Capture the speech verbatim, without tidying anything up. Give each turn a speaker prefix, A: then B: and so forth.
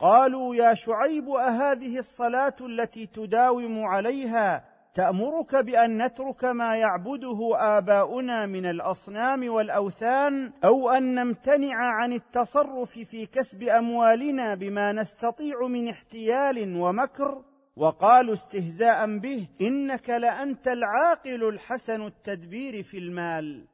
A: قالوا: يا شعيب أهذه الصلاة التي تداوم عليها تأمرك بأن نترك ما يعبده آباؤنا من الأصنام والأوثان، أو أن نمتنع عن التصرف في كسب أموالنا بما نستطيع من احتيال ومكر؟ وقالوا استهزاء به: إنك لأنت العاقل الحسن التدبير في المال.